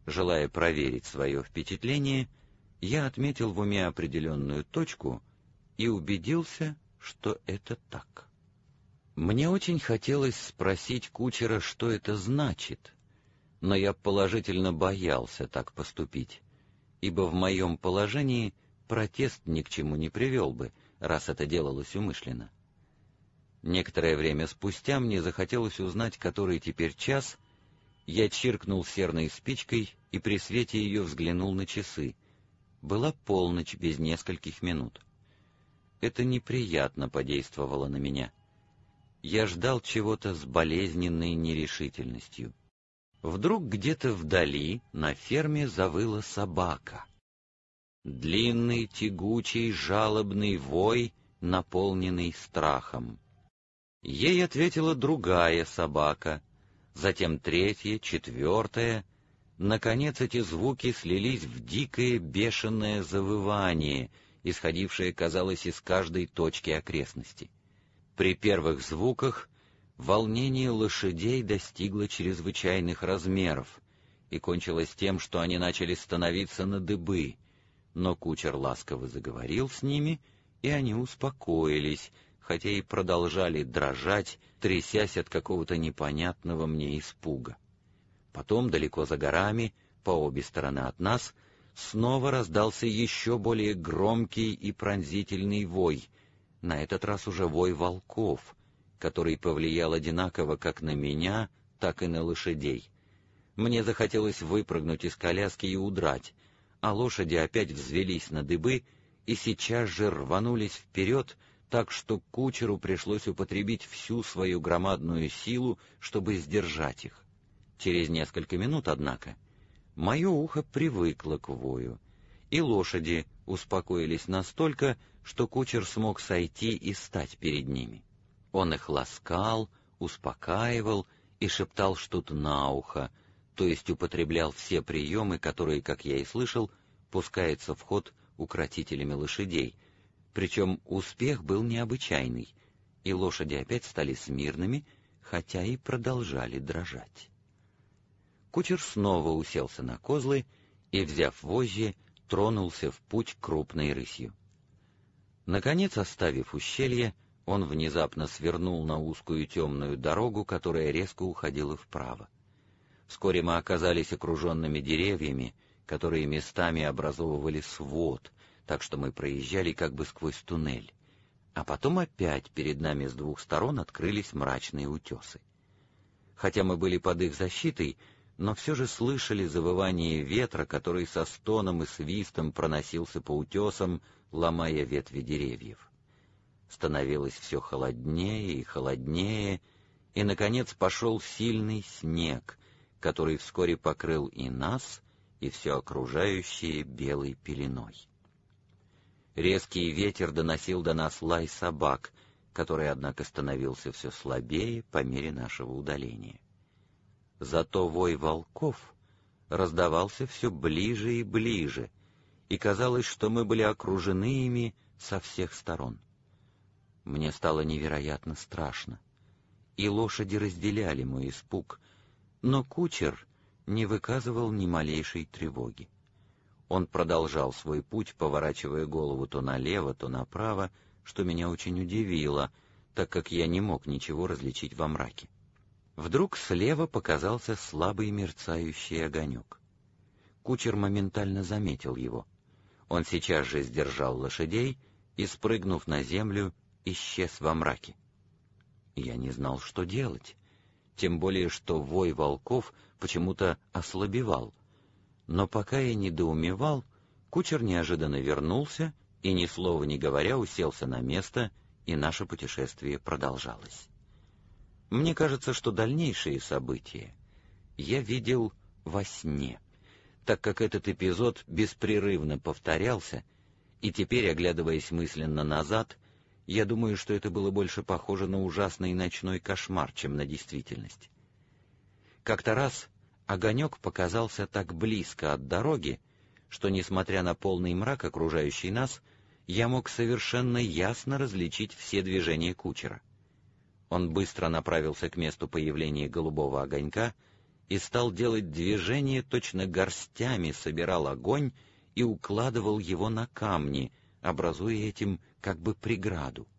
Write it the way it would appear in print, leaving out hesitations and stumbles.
Желая проверить свое впечатление, я отметил в уме определенную точку и убедился, что это так. Мне очень хотелось спросить кучера, что это значит, но я положительно боялся так поступить, ибо в моем положении протест ни к чему не привел бы, раз это делалось умышленно. Некоторое время спустя мне захотелось узнать, который теперь час. Я чиркнул серной спичкой и при свете ее взглянул на часы. Была полночь без нескольких минут. Это неприятно подействовало на меня. Я ждал чего-то с болезненной нерешительностью. Вдруг где-то вдали на ферме завыла собака. Длинный, тягучий, жалобный вой, наполненный страхом. Ей ответила другая собака, затем третья, четвертая. Наконец эти звуки слились в дикое бешеное завывание, исходившее, казалось, из каждой точки окрестности. При первых звуках волнение лошадей достигло чрезвычайных размеров и кончилось тем, что они начали становиться на дыбы, но кучер ласково заговорил с ними, и они успокоились, хотя и продолжали дрожать, трясясь от какого-то непонятного мне испуга. Потом, далеко за горами, по обе стороны от нас, снова раздался еще более громкий и пронзительный вой, на этот раз уже вой волков, который повлиял одинаково как на меня, так и на лошадей. Мне захотелось выпрыгнуть из коляски и удрать, а лошади опять взвелись на дыбы и сейчас же рванулись вперед, так что кучеру пришлось употребить всю свою громадную силу, чтобы сдержать их. Через несколько минут, однако, мое ухо привыкло к вою, и лошади успокоились настолько, что кучер смог сойти и стать перед ними. Он их ласкал, успокаивал и шептал что-то на ухо, то есть употреблял все приемы, которые, как я и слышал, пускаются в ход укротителями лошадей, причем успех был необычайный, и лошади опять стали смирными, хотя и продолжали дрожать. Кучер снова уселся на козлы и, взяв вожжи, тронулся в путь крупной рысью. Наконец, оставив ущелье, он внезапно свернул на узкую темную дорогу, которая резко уходила вправо. Вскоре мы оказались окруженными деревьями, которые местами образовывали свод, так что мы проезжали как бы сквозь туннель. А потом опять перед нами с двух сторон открылись мрачные утесы. Хотя мы были под их защитой, но все же слышали завывание ветра, который со стоном и свистом проносился по утесам, ломая ветви деревьев. Становилось все холоднее и холоднее, и, наконец, пошел сильный снег, который вскоре покрыл и нас, и все окружающее белой пеленой. Резкий ветер доносил до нас лай собак, который, однако, становился все слабее по мере нашего удаления. Зато вой волков раздавался все ближе и ближе, и казалось, что мы были окружены ими со всех сторон. Мне стало невероятно страшно, и лошади разделяли мой испуг, но кучер не выказывал ни малейшей тревоги. Он продолжал свой путь, поворачивая голову то налево, то направо, что меня очень удивило, так как я не мог ничего различить во мраке. Вдруг слева показался слабый мерцающий огонек. Кучер моментально заметил его. Он сейчас же сдержал лошадей и, спрыгнув на землю, исчез во мраке. Я не знал, что делать, тем более что вой волков почему-то ослабевал. Но пока я недоумевал, кучер неожиданно вернулся и, ни слова не говоря, уселся на место, и наше путешествие продолжалось. Мне кажется, что дальнейшие события я видел во сне, так как этот эпизод беспрерывно повторялся, и теперь, оглядываясь мысленно назад, я думаю, что это было больше похоже на ужасный ночной кошмар, чем на действительность. Как-то раз огонек показался так близко от дороги, что, несмотря на полный мрак, окружающий нас, я мог совершенно ясно различить все движения кучера. Он быстро направился к месту появления голубого огонька и стал делать движения, точно горстями собирал огонь и укладывал его на камни, образуя этим как бы преграду.